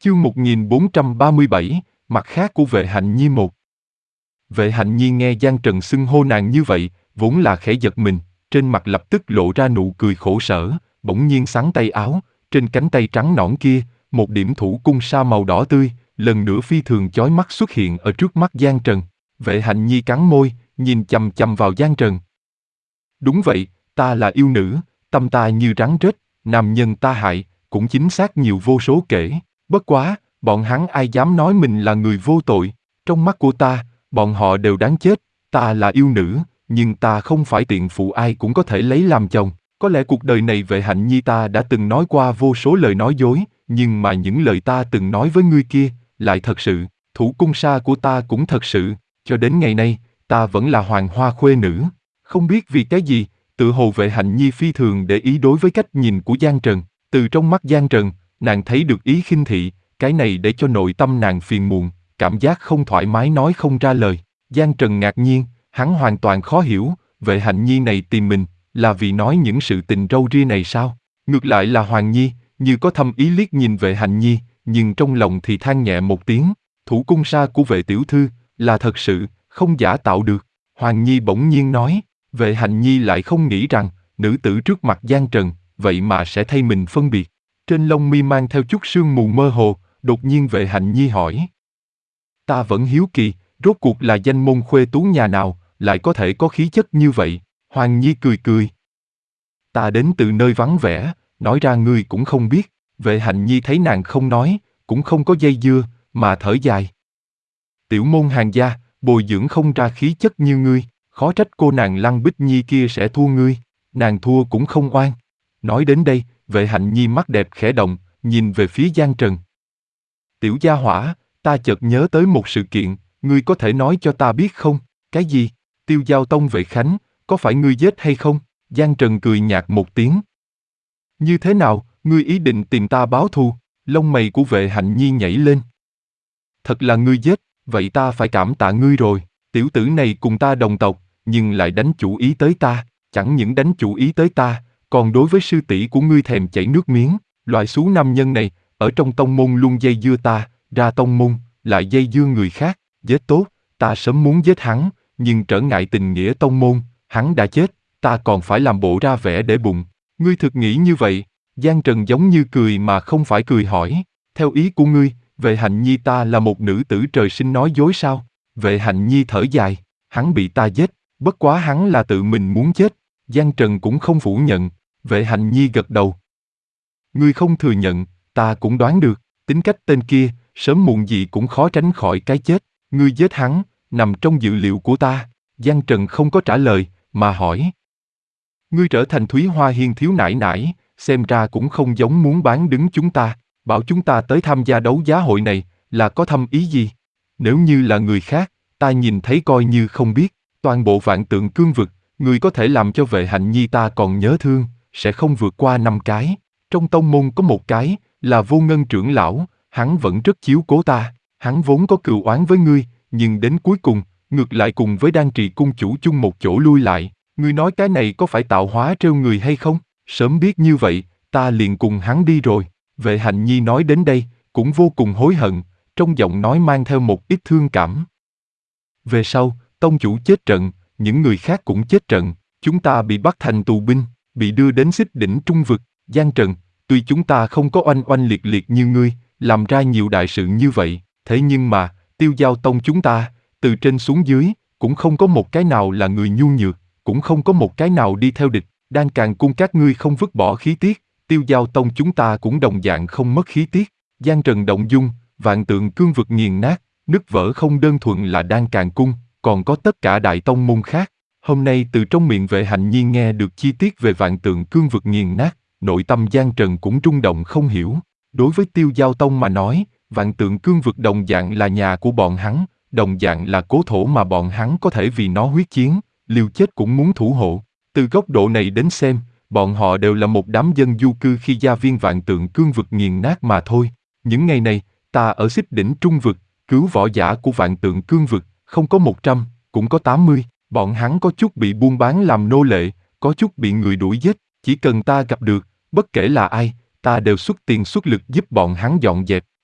Chương 1437, mặt khác của Vệ Hạnh Nhi một. Vệ Hạnh Nhi nghe Giang Trần xưng hô nàng như vậy, vốn là khẽ giật mình, trên mặt lập tức lộ ra nụ cười khổ sở, bỗng nhiên xắn tay áo, trên cánh tay trắng nõn kia, một điểm thủ cung sa màu đỏ tươi, lần nữa phi thường chói mắt xuất hiện ở trước mắt Giang Trần. Vệ Hạnh Nhi cắn môi, nhìn chằm chằm vào Giang Trần. Đúng vậy, ta là yêu nữ, tâm ta như rắn rết, nam nhân ta hại, cũng chính xác nhiều vô số kể. Bất quá, bọn hắn ai dám nói mình là người vô tội, trong mắt của ta, bọn họ đều đáng chết, ta là yêu nữ, nhưng ta không phải tiện phụ ai cũng có thể lấy làm chồng. Có lẽ cuộc đời này Vệ Hạnh Nhi ta đã từng nói qua vô số lời nói dối, nhưng mà những lời ta từng nói với ngươi kia, lại thật sự, thủ cung sa của ta cũng thật sự, cho đến ngày nay, ta vẫn là hoàng hoa khuê nữ. Không biết vì cái gì, tự hồ Vệ Hạnh Nhi phi thường để ý đối với cách nhìn của Giang Trần, từ trong mắt Giang Trần, nàng thấy được ý khinh thị, cái này để cho nội tâm nàng phiền muộn, cảm giác không thoải mái nói không ra lời. Giang Trần ngạc nhiên, hắn hoàn toàn khó hiểu, Vệ Hạnh Nhi này tìm mình, là vì nói những sự tình râu ria này sao? Ngược lại là Hoàng Nhi, như có thâm ý liếc nhìn Vệ Hạnh Nhi, nhưng trong lòng thì than nhẹ một tiếng, thủ cung sa của Vệ tiểu thư, là thật sự, không giả tạo được. Hoàng Nhi bỗng nhiên nói, Vệ Hạnh Nhi lại không nghĩ rằng, nữ tử trước mặt Giang Trần, vậy mà sẽ thay mình phân biệt. Trên lông mi mang theo chút sương mù mơ hồ, đột nhiên Vệ Hạnh Nhi hỏi. Ta vẫn hiếu kỳ, rốt cuộc là danh môn khuê tú nhà nào, lại có thể có khí chất như vậy. Hoàng Nhi cười cười. Ta đến từ nơi vắng vẻ, nói ra ngươi cũng không biết. Vệ Hạnh Nhi thấy nàng không nói, cũng không có dây dưa, mà thở dài. Tiểu môn hàng gia, bồi dưỡng không ra khí chất như ngươi, khó trách cô nàng Lăng Bích Nhi kia sẽ thua ngươi, nàng thua cũng không oan. Nói đến đây, Vệ Hạnh Nhi mắt đẹp khẽ động, nhìn về phía Giang Trần. Tiểu gia hỏa, ta chợt nhớ tới một sự kiện, ngươi có thể nói cho ta biết không? Cái gì? Tiêu Giao Tông Vệ Khánh, có phải ngươi giết hay không? Giang Trần cười nhạt một tiếng. Như thế nào, ngươi ý định tìm ta báo thù? Lông mày của Vệ Hạnh Nhi nhảy lên. Thật là ngươi giết, vậy ta phải cảm tạ ngươi rồi. Tiểu tử này cùng ta đồng tộc, nhưng lại đánh chủ ý tới ta, chẳng những đánh chủ ý tới ta, còn đối với sư tỷ của ngươi thèm chảy nước miếng. Loại xú nam nhân này, ở trong tông môn luôn dây dưa ta, ra tông môn, lại dây dưa người khác. Giết tốt, ta sớm muốn giết hắn, nhưng trở ngại tình nghĩa tông môn, hắn đã chết, ta còn phải làm bộ ra vẻ để bụng. Ngươi thực nghĩ như vậy? Giang Trần giống như cười mà không phải cười hỏi. Theo ý của ngươi, Vệ Hạnh Nhi ta là một nữ tử trời sinh nói dối sao? Vệ Hạnh Nhi thở dài, hắn bị ta giết, bất quá hắn là tự mình muốn chết. Giang Trần cũng không phủ nhận, Vệ Hạnh Nhi gật đầu. Ngươi không thừa nhận, ta cũng đoán được, tính cách tên kia, sớm muộn gì cũng khó tránh khỏi cái chết. Ngươi giết hắn, nằm trong dự liệu của ta. Giang Trần không có trả lời, mà hỏi. Ngươi trở thành Thúy Hoa Hiên thiếu nãi nãi, xem ra cũng không giống muốn bán đứng chúng ta, bảo chúng ta tới tham gia đấu giá hội này, là có thâm ý gì? Nếu như là người khác, ta nhìn thấy coi như không biết, toàn bộ Vạn Tượng Cương vực, ngươi có thể làm cho Vệ Hạnh Nhi ta còn nhớ thương, sẽ không vượt qua 5 cái. Trong tông môn có một cái, là Vô Ngân trưởng lão, hắn vẫn rất chiếu cố ta, hắn vốn có cừu oán với ngươi, nhưng đến cuối cùng, ngược lại cùng với Đan Trì cung chủ chung một chỗ lui lại. Ngươi nói cái này có phải tạo hóa trêu người hay không? Sớm biết như vậy, ta liền cùng hắn đi rồi. Vệ Hạnh Nhi nói đến đây, cũng vô cùng hối hận, trong giọng nói mang theo một ít thương cảm. Về sau, tông chủ chết trận, những người khác cũng chết trận, chúng ta bị bắt thành tù binh, bị đưa đến Xích Đỉnh Trung vực. Giang Trần, tuy chúng ta không có oanh oanh liệt liệt như ngươi, làm ra nhiều đại sự như vậy, thế nhưng mà, Tiêu Giao Tông chúng ta, từ trên xuống dưới, cũng không có một cái nào là người nhu nhược, cũng không có một cái nào đi theo địch. Đan Càn cung các ngươi không vứt bỏ khí tiết, Tiêu Giao Tông chúng ta cũng đồng dạng không mất khí tiết. Giang Trần động dung, Vạn Tượng Cương vực nghiền nát, nứt vỡ không đơn thuần là Đan Càn cung, còn có tất cả đại tông môn khác. Hôm nay từ trong miệng Vệ Hạnh Nhi nghe được chi tiết về Vạn Tượng Cương vực nghiền nát, nội tâm Giang Trần cũng rung động không hiểu. Đối với Tiêu Giao Tông mà nói, Vạn Tượng Cương vực đồng dạng là nhà của bọn hắn, đồng dạng là cố thổ mà bọn hắn có thể vì nó huyết chiến, liều chết cũng muốn thủ hộ. Từ góc độ này đến xem, bọn họ đều là một đám dân du cư khi gia viên Vạn Tượng Cương vực nghiền nát mà thôi. Những ngày này, ta ở Xích Đỉnh Trung vực, cứu võ giả của Vạn Tượng Cương vực, không có 100, cũng có 80, bọn hắn có chút bị buôn bán làm nô lệ, có chút bị người đuổi giết, chỉ cần ta gặp được, bất kể là ai, ta đều xuất tiền xuất lực giúp bọn hắn dọn dẹp.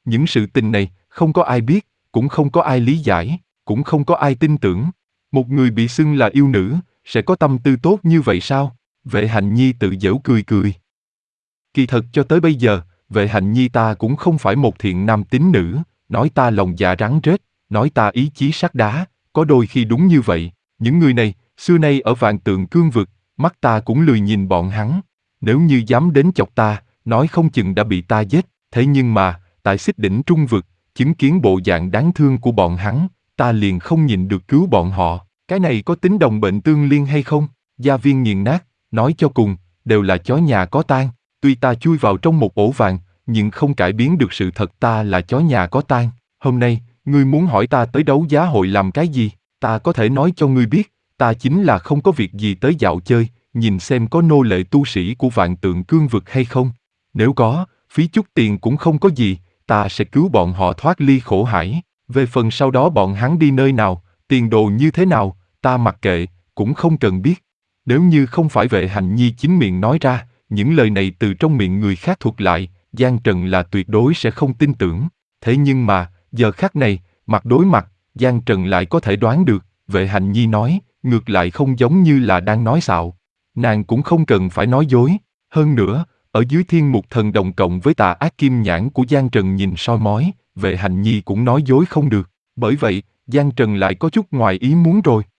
Những sự tình này, không có ai biết, cũng không có ai lý giải, cũng không có ai tin tưởng. Một người bị xưng là yêu nữ, sẽ có tâm tư tốt như vậy sao? Vệ Hạnh Nhi tự giễu cười cười. Kỳ thật cho tới bây giờ, Vệ Hạnh Nhi ta cũng không phải một thiện nam tín nữ, nói ta lòng dạ rắn rết, nói ta ý chí sắt đá, có đôi khi đúng như vậy. Những người này, xưa nay ở Vạn Tượng Cương vực, mắt ta cũng lười nhìn bọn hắn. Nếu như dám đến chọc ta, nói không chừng đã bị ta giết. Thế nhưng mà, tại Xích Đỉnh Trung vực, chứng kiến bộ dạng đáng thương của bọn hắn, ta liền không nhịn được cứu bọn họ. Cái này có tính đồng bệnh tương liên hay không? Gia Viên nghiền nát, nói cho cùng, đều là chó nhà có tang. Tuy ta chui vào trong một ổ vàng, nhưng không cải biến được sự thật ta là chó nhà có tang. Hôm nay, ngươi muốn hỏi ta tới đấu giá hội làm cái gì? Ta có thể nói cho ngươi biết, ta chính là không có việc gì tới dạo chơi, nhìn xem có nô lệ tu sĩ của Vạn Tượng Cương vực hay không. Nếu có, phí chút tiền cũng không có gì, ta sẽ cứu bọn họ thoát ly khổ hải. Về phần sau đó bọn hắn đi nơi nào, tiền đồ như thế nào, ta mặc kệ, cũng không cần biết. Nếu như không phải Vệ Hạnh Nhi chính miệng nói ra, những lời này từ trong miệng người khác thuật lại, Giang Trần là tuyệt đối sẽ không tin tưởng. Thế nhưng mà, giờ khắc này, mặt đối mặt, Giang Trần lại có thể đoán được, Vệ Hạnh Nhi nói, ngược lại không giống như là đang nói xạo. Nàng cũng không cần phải nói dối. Hơn nữa, ở dưới thiên mục thần đồng cộng với tà ác kim nhãn của Giang Trần nhìn soi mói, Vệ Hạnh Nhi cũng nói dối không được. Bởi vậy, Giang Trần lại có chút ngoài ý muốn rồi.